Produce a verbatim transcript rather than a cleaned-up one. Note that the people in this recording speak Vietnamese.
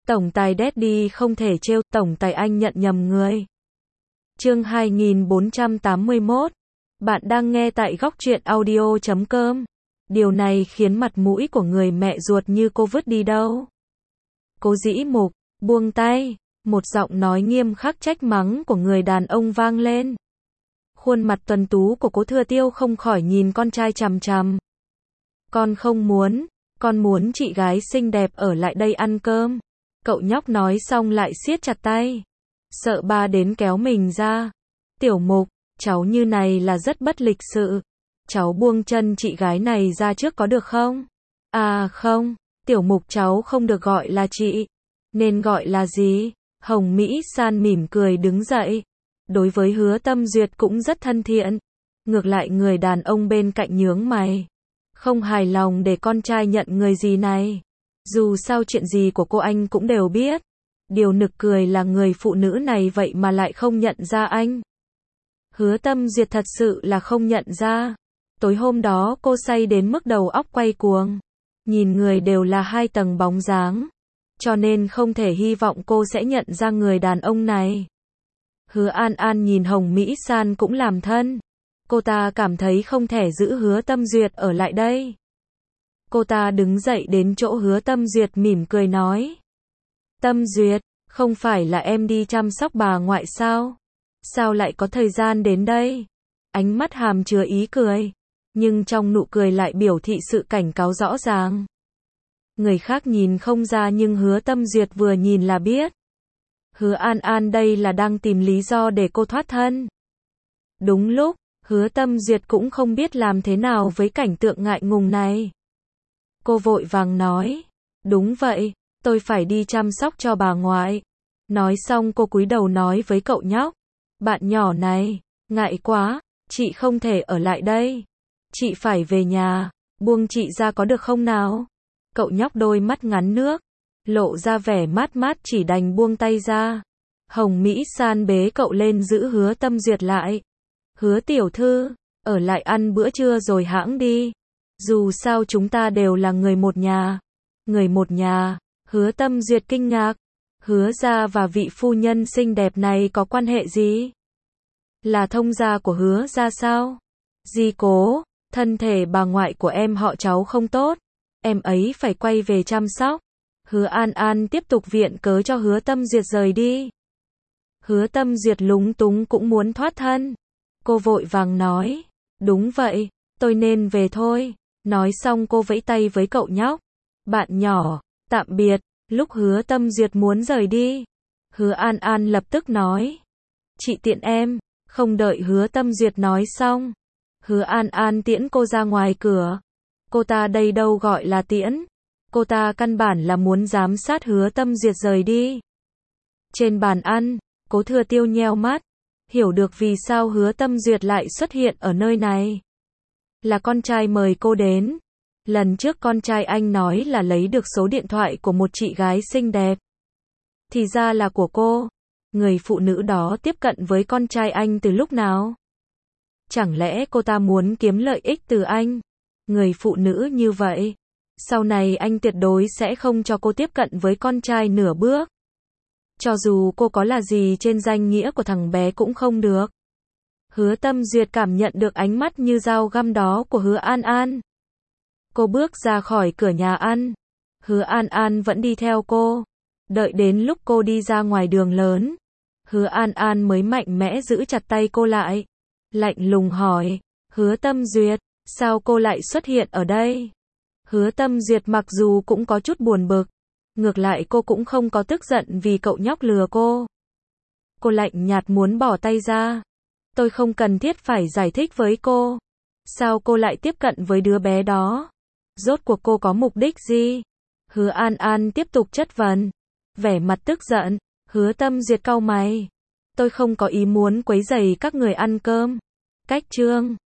Tổng tài Daddy không thể trêu, tổng tài anh nhận nhầm người. Chương hai nghìn bốn trăm tám mươi mốt. Bạn đang nghe tại góc truyện audio chấm com. Điều này khiến mặt mũi của người mẹ ruột như cô vứt đi đâu. Cố Dĩ Mục, buông tay, một giọng nói nghiêm khắc trách mắng của người đàn ông vang lên. Khuôn mặt tuấn tú của Cố Thừa Tiêu không khỏi nhìn con trai chằm chằm. Con không muốn, con muốn chị gái xinh đẹp ở lại đây ăn cơm. Cậu nhóc nói xong lại siết chặt tay. Sợ ba đến kéo mình ra. Tiểu Mục, cháu như này là rất bất lịch sự. Cháu buông chân chị gái này ra trước có được không? À không, Tiểu Mục cháu không được gọi là chị. Nên gọi là gì? Hồng Mỹ San mỉm cười đứng dậy. Đối với Hứa Tâm Duyệt cũng rất thân thiện. Ngược lại người đàn ông bên cạnh nhướng mày. Không hài lòng để con trai nhận người gì này. Dù sao chuyện gì của cô anh cũng đều biết. Điều nực cười là người phụ nữ này vậy mà lại không nhận ra anh. Hứa Tâm Duyệt thật sự là không nhận ra. Tối hôm đó cô say đến mức đầu óc quay cuồng. Nhìn người đều là hai tầng bóng dáng. Cho nên không thể hy vọng cô sẽ nhận ra người đàn ông này. Hứa An An nhìn Hồng Mỹ San cũng làm thân. Cô ta cảm thấy không thể giữ Hứa Tâm Duyệt ở lại đây. Cô ta đứng dậy đến chỗ Hứa Tâm Duyệt mỉm cười nói. Tâm Duyệt, không phải là em đi chăm sóc bà ngoại sao? Sao lại có thời gian đến đây? Ánh mắt hàm chứa ý cười. Nhưng trong nụ cười lại biểu thị sự cảnh cáo rõ ràng. Người khác nhìn không ra nhưng Hứa Tâm Duyệt vừa nhìn là biết. Hứa An An đây là đang tìm lý do để cô thoát thân. Đúng lúc, Hứa Tâm Duyệt cũng không biết làm thế nào với cảnh tượng ngại ngùng này. Cô vội vàng nói. Đúng vậy, tôi phải đi chăm sóc cho bà ngoại. Nói xong cô cúi đầu nói với cậu nhóc. Bạn nhỏ này, ngại quá, chị không thể ở lại đây. Chị phải về nhà, buông chị ra có được không nào? Cậu nhóc đôi mắt ngắn nước, lộ ra vẻ mát mát chỉ đành buông tay ra. Hồng Mỹ San bế cậu lên giữ Hứa Tâm Duyệt lại. Hứa tiểu thư, ở lại ăn bữa trưa rồi hãng đi. Dù sao chúng ta đều là người một nhà. Người một nhà, Hứa Tâm Duyệt kinh ngạc. Hứa gia và vị phu nhân xinh đẹp này có quan hệ gì? Là thông gia của Hứa gia sao? Di Cố, thân thể bà ngoại của em họ cháu không tốt. Em ấy phải quay về chăm sóc. Hứa An An tiếp tục viện cớ cho Hứa Tâm Duyệt rời đi. Hứa Tâm Duyệt lúng túng cũng muốn thoát thân. Cô vội vàng nói. Đúng vậy, tôi nên về thôi. Nói xong cô vẫy tay với cậu nhóc. Bạn nhỏ, tạm biệt. Lúc Hứa Tâm Duyệt muốn rời đi, Hứa An An lập tức nói. Chị tiện em. Không đợi Hứa Tâm Duyệt nói xong, Hứa An An tiễn cô ra ngoài cửa. Cô ta đây đâu gọi là tiễn. Cô ta căn bản là muốn giám sát Hứa Tâm Duyệt rời đi. Trên bàn ăn, Cố Thừa Tiêu nheo mắt. Hiểu được vì sao Hứa Tâm Duyệt lại xuất hiện ở nơi này. Là con trai mời cô đến. Lần trước con trai anh nói là lấy được số điện thoại của một chị gái xinh đẹp. Thì ra là của cô. Người phụ nữ đó tiếp cận với con trai anh từ lúc nào? Chẳng lẽ cô ta muốn kiếm lợi ích từ anh? Người phụ nữ như vậy, sau này anh tuyệt đối sẽ không cho cô tiếp cận với con trai nửa bước. Cho dù cô có là gì trên danh nghĩa của thằng bé cũng không được. Hứa Tâm Duyệt cảm nhận được ánh mắt như dao găm đó của Hứa An An. Cô bước ra khỏi cửa nhà ăn. Hứa An An vẫn đi theo cô. Đợi đến lúc cô đi ra ngoài đường lớn, Hứa An An mới mạnh mẽ giữ chặt tay cô lại. Lạnh lùng hỏi. Hứa Tâm Duyệt, sao cô lại xuất hiện ở đây? Hứa Tâm Duyệt mặc dù cũng có chút buồn bực. Ngược lại cô cũng không có tức giận vì cậu nhóc lừa cô. Cô lạnh nhạt muốn bỏ tay ra. Tôi không cần thiết phải giải thích với cô. Sao cô lại tiếp cận với đứa bé đó? Rốt cuộc cô có mục đích gì? Hứa An An tiếp tục chất vấn. Vẻ mặt tức giận. Hứa Tâm Duyệt cau mày. Tôi không có ý muốn quấy rầy các người ăn cơm. Cách chương